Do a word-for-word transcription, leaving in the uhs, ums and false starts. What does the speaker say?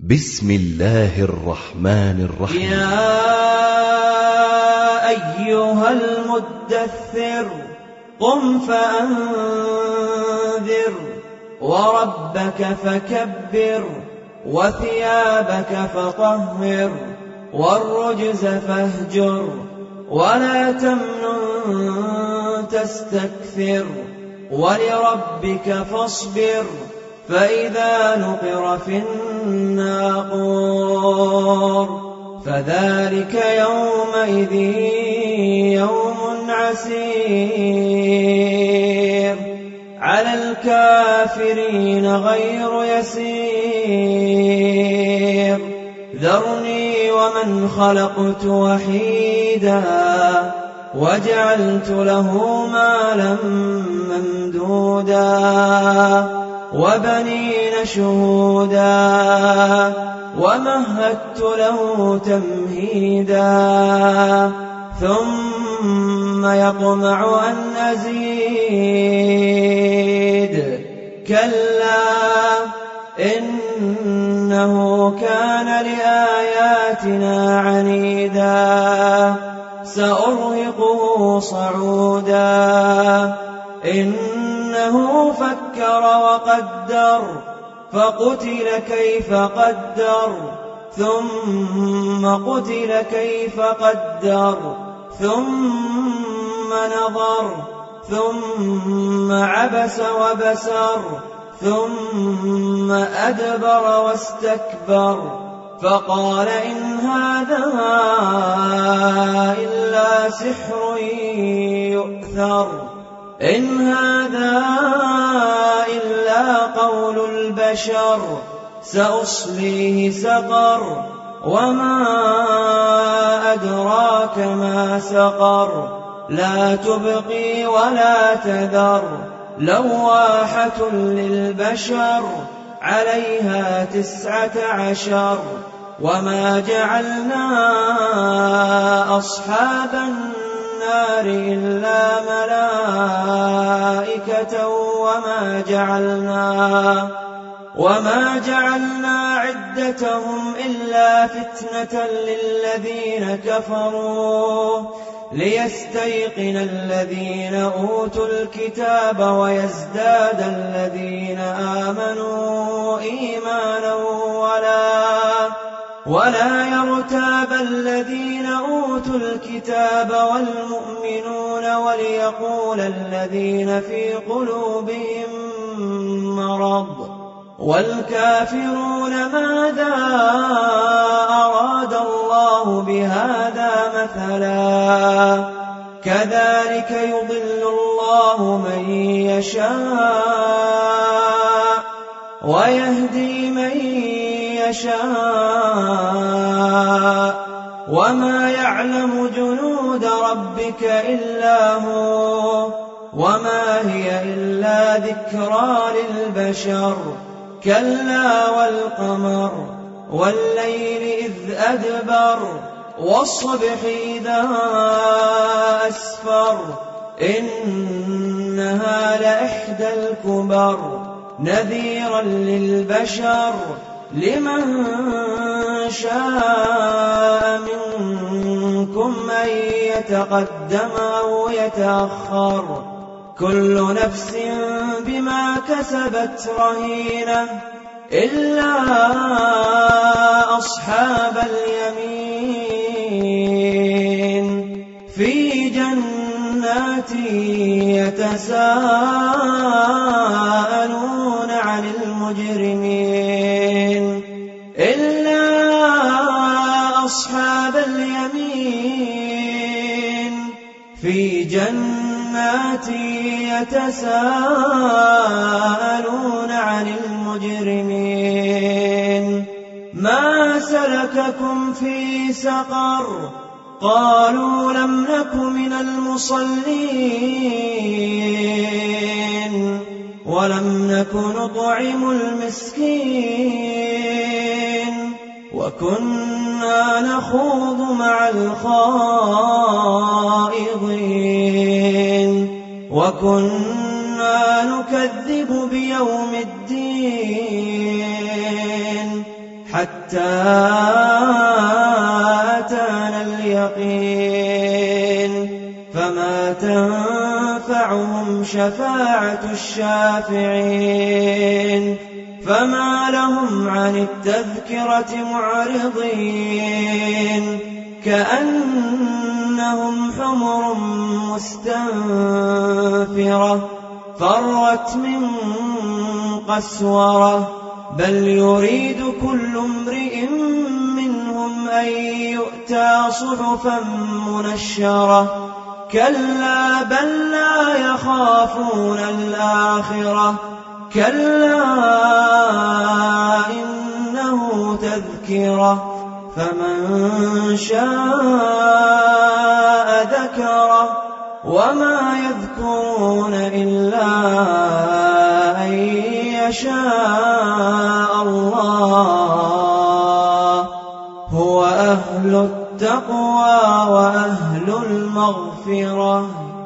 بسم الله الرحمن الرحيم. يا أيها المدثر قم فأنذر وربك فكبر وثيابك فطهر والرجز فاهجر ولا تمنن تستكثر ولربك فاصبر فإذا نقر في الناقور فذلك يومئذ يوم عسير على الكافرين غير يسير ذرني ومن خلقت وحيدا وجعلت له مالا ممدودا وبنين شهودا ومهدت له تمهيدا ثم يطمع أن أزيد كلا إنه كان لآياتنا عنيدا سأرهقه صعودا إنه فكر وقدر فقتل كيف قدر ثم قتل كيف قدر ثم نظر ثم عبس وبسر ثم أدبر واستكبر فقال إن هذا إلا سحر يؤثر إن هذا إلا قول البشر سأصليه سقر وما أدراك ما سقر لا تبقي ولا تذر لواحة للبشر عليها تسعة عشر وما جعلنا أصحاب النار إلا ملائكة وما جعلنا وما جعلنا عدتهم إلا فتنة للذين كفروا ليستيقن الذين أوتوا الكتاب ويزداد الذين آمنوا إيمانا ولا ولا يرتاب الذين أوتوا الكتاب والمؤمنون وليقول الذين في قلوبهم مرض والكافرون ماذا أراد الله بهذا مثلا كذلك يضل الله من يشاء ويهدي من يشاء وما يعلم جنود ربك إلا هو وما هي إلا ذكرى للبشر كلا والقمر والليل إذ أدبر والصبح إذا أسفر إنها لإحدى الكبر نذيرا للبشر لمن شاء منكم أن يتقدم أو يتأخر كل نفس بما كسبت رهينة إلا أصحاب اليمين في جنات يتساءلون عن المجرمين إلا أصحاب اليمين في جنات يتساءلون عن المجرمين ما سلككم في سقر قالوا لم نك من المصلين ولم نك نطعم المسكين وكنا نخوض مع الخائضين وكنا نكذب بيوم الدين حتى أتانا اليقين فما تنفعهم شفاعة الشافعين فما لهم عن التذكرة معرضين كأنهم حمر مستنفرة فرت من قسورة بل يريد كل امرئ منهم أن يؤتى صحفا منشرة كلا بل لا يخافون الآخرة كلا إنه تذكرة فمن شاء ذكره وما يذكرون إلا أن يشاء الله هو أهل التقوى وأهل المغفرة.